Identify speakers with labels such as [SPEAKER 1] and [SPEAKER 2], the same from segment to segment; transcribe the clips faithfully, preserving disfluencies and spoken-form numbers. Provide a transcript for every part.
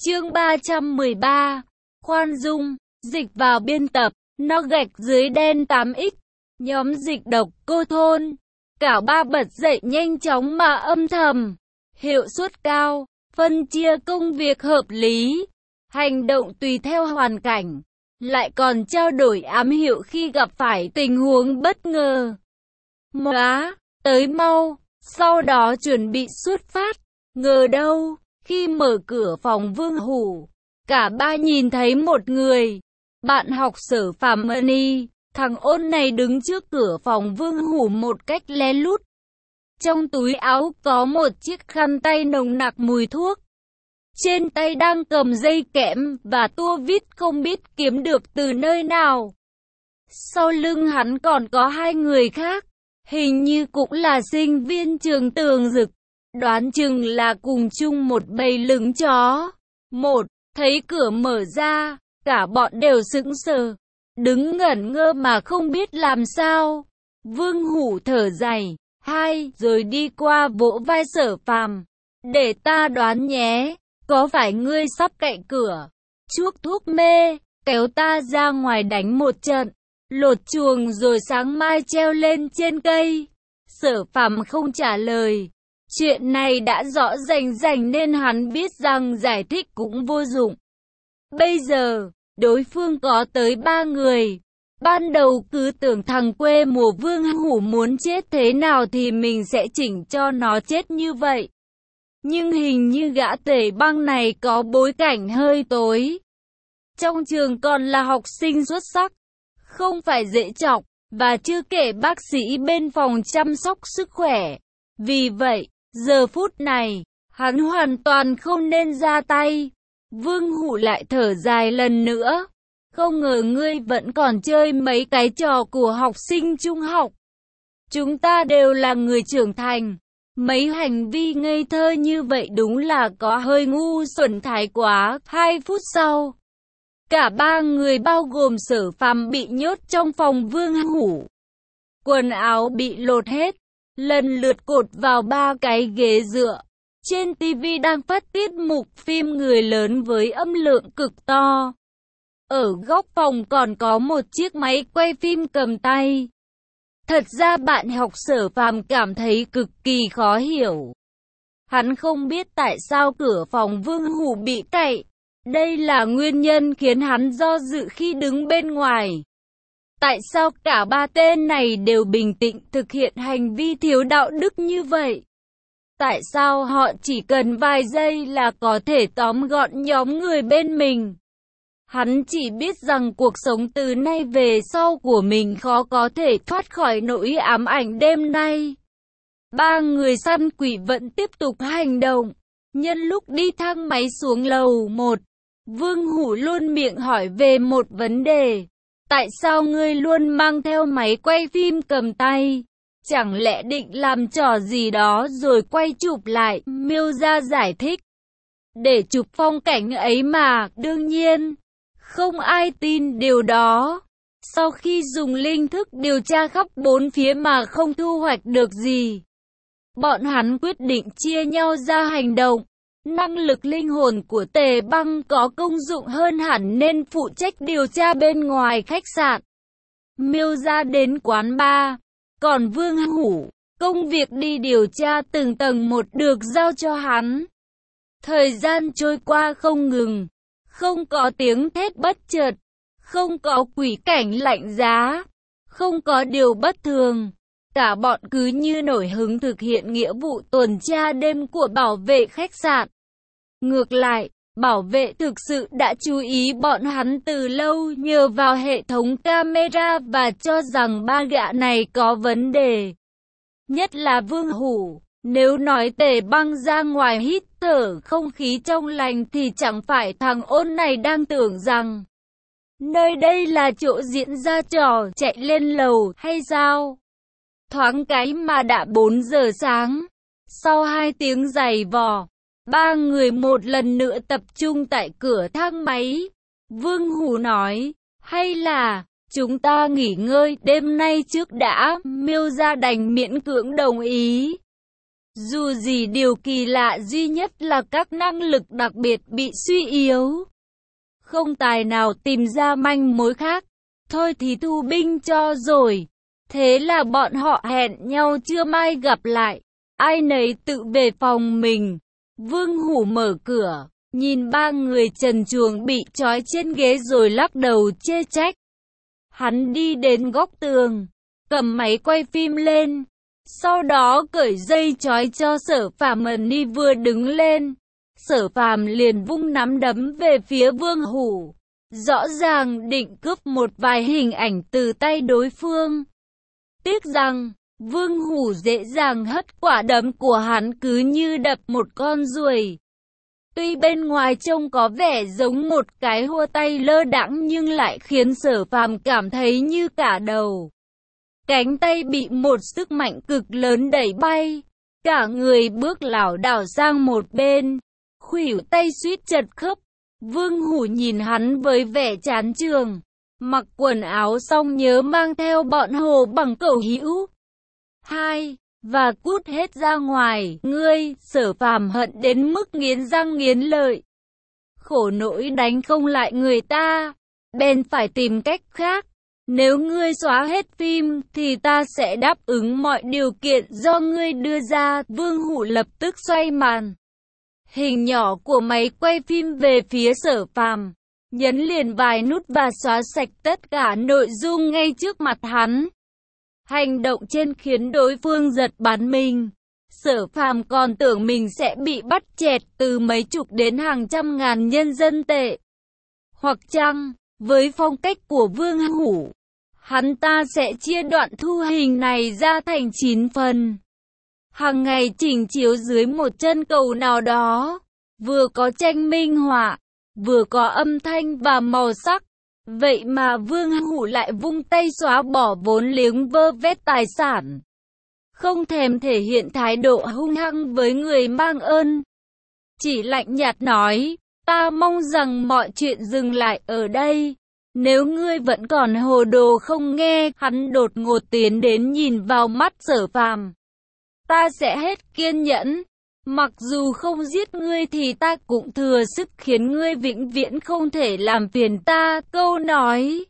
[SPEAKER 1] Chương ba trăm mười ba, khoan dung, dịch vào biên tập, nó gạch dưới đen tám x, nhóm dịch độc cô thôn. Cả ba bật dậy nhanh chóng mà âm thầm, hiệu suất cao, phân chia công việc hợp lý, hành động tùy theo hoàn cảnh, lại còn trao đổi ám hiệu khi gặp phải tình huống bất ngờ. Móa, tới mau, sau đó chuẩn bị xuất phát, ngờ đâu. Khi mở cửa phòng Vương Hủ, cả ba nhìn thấy một người. Bạn học Sở Phàm Money, thằng ôn này đứng trước cửa phòng Vương Hủ một cách lén lút. Trong túi áo có một chiếc khăn tay nồng nặc mùi thuốc. Trên tay đang cầm dây kẽm và tua vít không biết kiếm được từ nơi nào. Sau lưng hắn còn có hai người khác, hình như cũng là sinh viên trường Tường Dực. Đoán chừng là cùng chung một bầy lưng chó. Một, thấy cửa mở ra, cả bọn đều sững sờ, đứng ngẩn ngơ mà không biết làm sao. Vương Hủ thở dài. Hai, rồi đi qua vỗ vai Sở Phàm. Để ta đoán nhé, có phải ngươi sắp cậy cửa, chuốc thuốc mê, kéo ta ra ngoài đánh một trận, lột chuồng rồi sáng mai treo lên trên cây? Sở Phàm không trả lời. Chuyện này đã rõ rành rành nên hắn biết rằng giải thích cũng vô dụng. Bây giờ, đối phương có tới ba người. Ban đầu cứ tưởng thằng quê mùa Vương Hủ muốn chết thế nào thì mình sẽ chỉnh cho nó chết như vậy. Nhưng hình như gã tể băng này có bối cảnh hơi tối. Trong trường còn là học sinh xuất sắc, không phải dễ chọc, và chưa kể bác sĩ bên phòng chăm sóc sức khỏe. Vì vậy, giờ phút này, hắn hoàn toàn không nên ra tay. Vương Hủ lại thở dài lần nữa. Không ngờ ngươi vẫn còn chơi mấy cái trò của học sinh trung học. Chúng ta đều là người trưởng thành. Mấy hành vi ngây thơ như vậy đúng là có hơi ngu xuẩn thái quá. Hai phút sau, cả ba người bao gồm Sở Phàm bị nhốt trong phòng Vương Hủ. Quần áo bị lột hết, lần lượt cột vào ba cái ghế dựa. Trên tivi đang phát tiết mục phim người lớn với âm lượng cực to. Ở góc phòng còn có một chiếc máy quay phim cầm tay. Thật ra bạn học Sở Phàm cảm thấy cực kỳ khó hiểu. Hắn không biết tại sao cửa phòng Vương Hủ bị cậy. Đây là nguyên nhân khiến hắn do dự khi đứng bên ngoài. Tại sao cả ba tên này đều bình tĩnh thực hiện hành vi thiếu đạo đức như vậy? Tại sao họ chỉ cần vài giây là có thể tóm gọn nhóm người bên mình? Hắn chỉ biết rằng cuộc sống từ nay về sau của mình khó có thể thoát khỏi nỗi ám ảnh đêm nay. Ba người săn quỷ vẫn tiếp tục hành động. Nhân lúc đi thang máy xuống lầu một, Vương Hủ luôn miệng hỏi về một vấn đề. Tại sao ngươi luôn mang theo máy quay phim cầm tay? Chẳng lẽ định làm trò gì đó rồi quay chụp lại? Miêu Gia giải thích. Để chụp phong cảnh ấy mà, đương nhiên. Không ai tin điều đó. Sau khi dùng linh thức điều tra khắp bốn phía mà không thu hoạch được gì, bọn hắn quyết định chia nhau ra hành động. Năng lực linh hồn của Tề Băng có công dụng hơn hẳn nên phụ trách điều tra bên ngoài khách sạn. Miêu Gia đến quán bar, còn Vương Hủ, công việc đi điều tra từng tầng một được giao cho hắn. Thời gian trôi qua không ngừng, không có tiếng thét bất chợt, không có quỷ cảnh lạnh giá, không có điều bất thường. Cả bọn cứ như nổi hứng thực hiện nghĩa vụ tuần tra đêm của bảo vệ khách sạn. Ngược lại, bảo vệ thực sự đã chú ý bọn hắn từ lâu nhờ vào hệ thống camera và cho rằng ba gã này có vấn đề. Nhất là Vương Hủ, nếu nói Tề Băng ra ngoài hít thở không khí trong lành thì chẳng phải thằng ôn này đang tưởng rằng nơi đây là chỗ diễn ra trò chạy lên lầu hay sao? Thoáng cái mà đã bốn giờ sáng. Sau hai tiếng giày vò, ba người một lần nữa tập trung tại cửa thang máy. Vương Hủ nói, hay là chúng ta nghỉ ngơi đêm nay trước đã? Miêu Gia đành miễn cưỡng đồng ý. Dù gì điều kỳ lạ duy nhất là các năng lực đặc biệt bị suy yếu. Không tài nào tìm ra manh mối khác. Thôi thì thu binh cho rồi. Thế là bọn họ hẹn nhau trưa mai gặp lại. Ai nấy tự về phòng mình. Vương Hủ mở cửa, nhìn ba người trần truồng bị trói trên ghế rồi lắc đầu chê trách. Hắn đi đến góc tường, cầm máy quay phim lên. Sau đó cởi dây trói cho Sở Phàm. Ni vừa đứng lên, Sở Phàm liền vung nắm đấm về phía Vương Hủ, rõ ràng định cướp một vài hình ảnh từ tay đối phương. Tiếc rằng Vương Hủ dễ dàng hất quả đấm của hắn cứ như đập một con ruồi. Tuy bên ngoài trông có vẻ giống một cái hua tay lơ đãng nhưng lại khiến Sở Phàm cảm thấy như cả đầu cánh tay bị một sức mạnh cực lớn đẩy bay, cả người bước lảo đảo sang một bên, khuỷu tay suýt chật khớp. Vương Hủ nhìn hắn với vẻ chán chường, mặc quần áo xong nhớ mang theo bọn Hồ Bằng Cẩu hữu hai và cút hết ra ngoài. Ngươi, Sở Phàm hận đến mức nghiến răng nghiến lợi. Khổ nỗi đánh không lại người ta, bèn phải tìm cách khác. Nếu ngươi xóa hết phim thì ta sẽ đáp ứng mọi điều kiện do ngươi đưa ra. Vương Hủ lập tức xoay màn hình nhỏ của máy quay phim về phía Sở Phàm, nhấn liền vài nút và xóa sạch tất cả nội dung ngay trước mặt hắn. Hành động trên khiến đối phương giật bắn mình. Sở Phàm còn tưởng mình sẽ bị bắt chẹt từ mấy chục đến hàng trăm ngàn nhân dân tệ. Hoặc chăng, với phong cách của Vương Hủ, hắn ta sẽ chia đoạn thu hình này ra thành chín phần. Hàng ngày chỉnh chiếu dưới một chân cầu nào đó, vừa có tranh minh họa, vừa có âm thanh và màu sắc. Vậy mà Vương Hủ lại vung tay xóa bỏ vốn liếng vơ vét tài sản, không thèm thể hiện thái độ hung hăng với người mang ơn. Chỉ lạnh nhạt nói, ta mong rằng mọi chuyện dừng lại ở đây. Nếu ngươi vẫn còn hồ đồ không nghe. Hắn đột ngột tiến đến nhìn vào mắt Sở Phàm. Ta sẽ hết kiên nhẫn. Mặc dù không giết ngươi thì ta cũng thừa sức khiến ngươi vĩnh viễn không thể làm phiền ta. Câu nói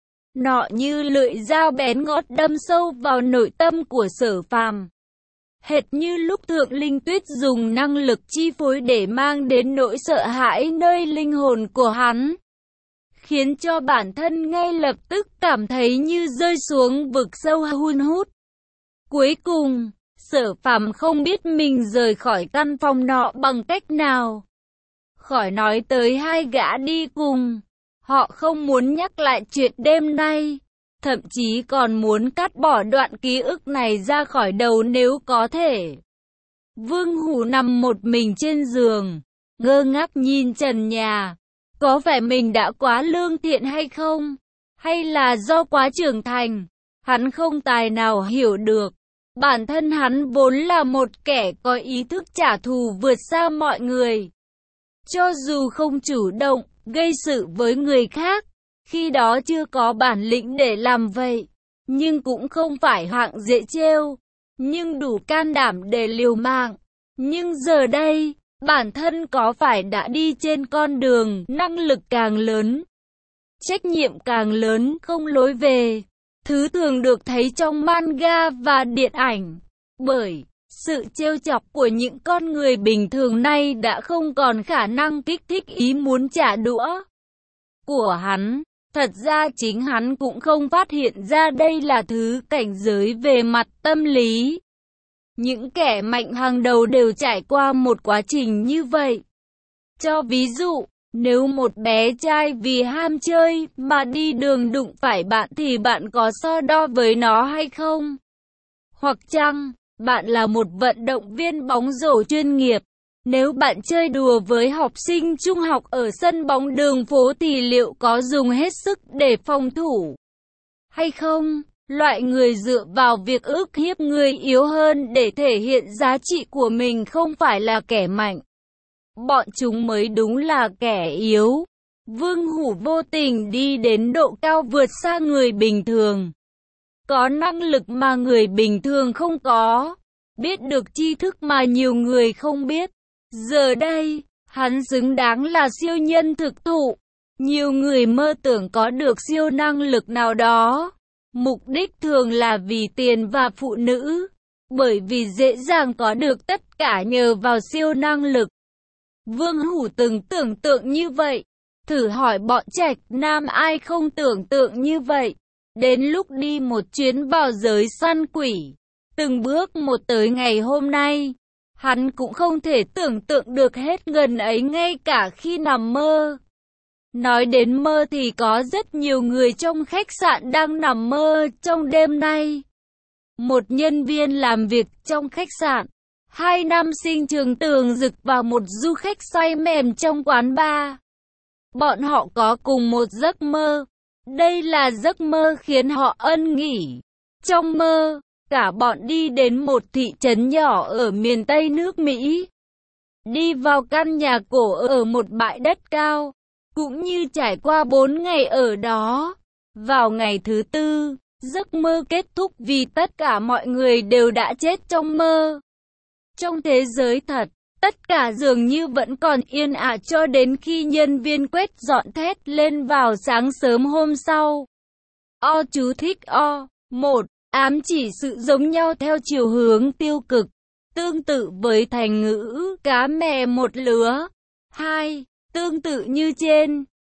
[SPEAKER 1] nọ như lưỡi dao bén ngót đâm sâu vào nội tâm của Sở Phàm. Hệt như lúc Thượng Linh Tuyết dùng năng lực chi phối để mang đến nỗi sợ hãi nơi linh hồn của hắn, khiến cho bản thân ngay lập tức cảm thấy như rơi xuống vực sâu hun hút. Cuối cùng, Sở Phàm không biết mình rời khỏi căn phòng nọ bằng cách nào. Khỏi nói tới hai gã đi cùng, họ không muốn nhắc lại chuyện đêm nay, thậm chí còn muốn cắt bỏ đoạn ký ức này ra khỏi đầu nếu có thể. Vương Hủ nằm một mình trên giường, ngơ ngác nhìn trần nhà. Có phải mình đã quá lương thiện hay không? Hay là do quá trưởng thành? Hắn không tài nào hiểu được. Bản thân hắn vốn là một kẻ có ý thức trả thù vượt xa mọi người. Cho dù không chủ động gây sự với người khác, khi đó chưa có bản lĩnh để làm vậy, nhưng cũng không phải hạng dễ trêu, nhưng đủ can đảm để liều mạng. Nhưng giờ đây, bản thân có phải đã đi trên con đường năng lực càng lớn, trách nhiệm càng lớn, không lối về, thứ thường được thấy trong manga và điện ảnh. Bởi sự trêu chọc của những con người bình thường nay đã không còn khả năng kích thích ý muốn trả đũa của hắn. Thật ra chính hắn cũng không phát hiện ra đây là thứ cảnh giới về mặt tâm lý. Những kẻ mạnh hàng đầu đều trải qua một quá trình như vậy. Cho ví dụ, nếu một bé trai vì ham chơi mà đi đường đụng phải bạn thì bạn có so đo với nó hay không? Hoặc chăng, bạn là một vận động viên bóng rổ chuyên nghiệp. Nếu bạn chơi đùa với học sinh trung học ở sân bóng đường phố thì liệu có dùng hết sức để phòng thủ hay không? Loại người dựa vào việc ức hiếp người yếu hơn để thể hiện giá trị của mình không phải là kẻ mạnh. Bọn chúng mới đúng là kẻ yếu. Vương Hủ vô tình đi đến độ cao vượt xa người bình thường. Có năng lực mà người bình thường không có. biết được tri thức mà nhiều người không biết. Giờ đây, hắn xứng đáng là siêu nhân thực thụ. Nhiều người mơ tưởng có được siêu năng lực nào đó. Mục đích thường là vì tiền và phụ nữ. Bởi vì dễ dàng có được tất cả nhờ vào siêu năng lực. Vương Hủ từng tưởng tượng như vậy. Thử hỏi bọn Trạch Nam ai không tưởng tượng như vậy. Đến lúc đi một chuyến vào giới săn quỷ, từng bước một tới ngày hôm nay, hắn cũng không thể tưởng tượng được hết gần ấy ngay cả khi nằm mơ. Nói đến mơ thì có rất nhiều người trong khách sạn đang nằm mơ trong đêm nay. Một nhân viên làm việc trong khách sạn, hai nam sinh trường Tường Dực và một du khách say mềm trong quán bar. Bọn họ có cùng một giấc mơ. Đây là giấc mơ khiến họ ân nghỉ. Trong mơ, cả bọn đi đến một thị trấn nhỏ ở miền Tây nước Mỹ. Đi vào căn nhà cổ ở một bãi đất cao, cũng như trải qua bốn ngày ở đó. Vào ngày thứ tư, giấc mơ kết thúc vì tất cả mọi người đều đã chết trong mơ. Trong thế giới thật, tất cả dường như vẫn còn yên ả cho đến khi nhân viên quét dọn thét lên vào sáng sớm hôm sau. O chú thích O. một. Ám chỉ sự giống nhau theo chiều hướng tiêu cực, tương tự với thành ngữ cá mè một lứa. hai. Tương tự như trên.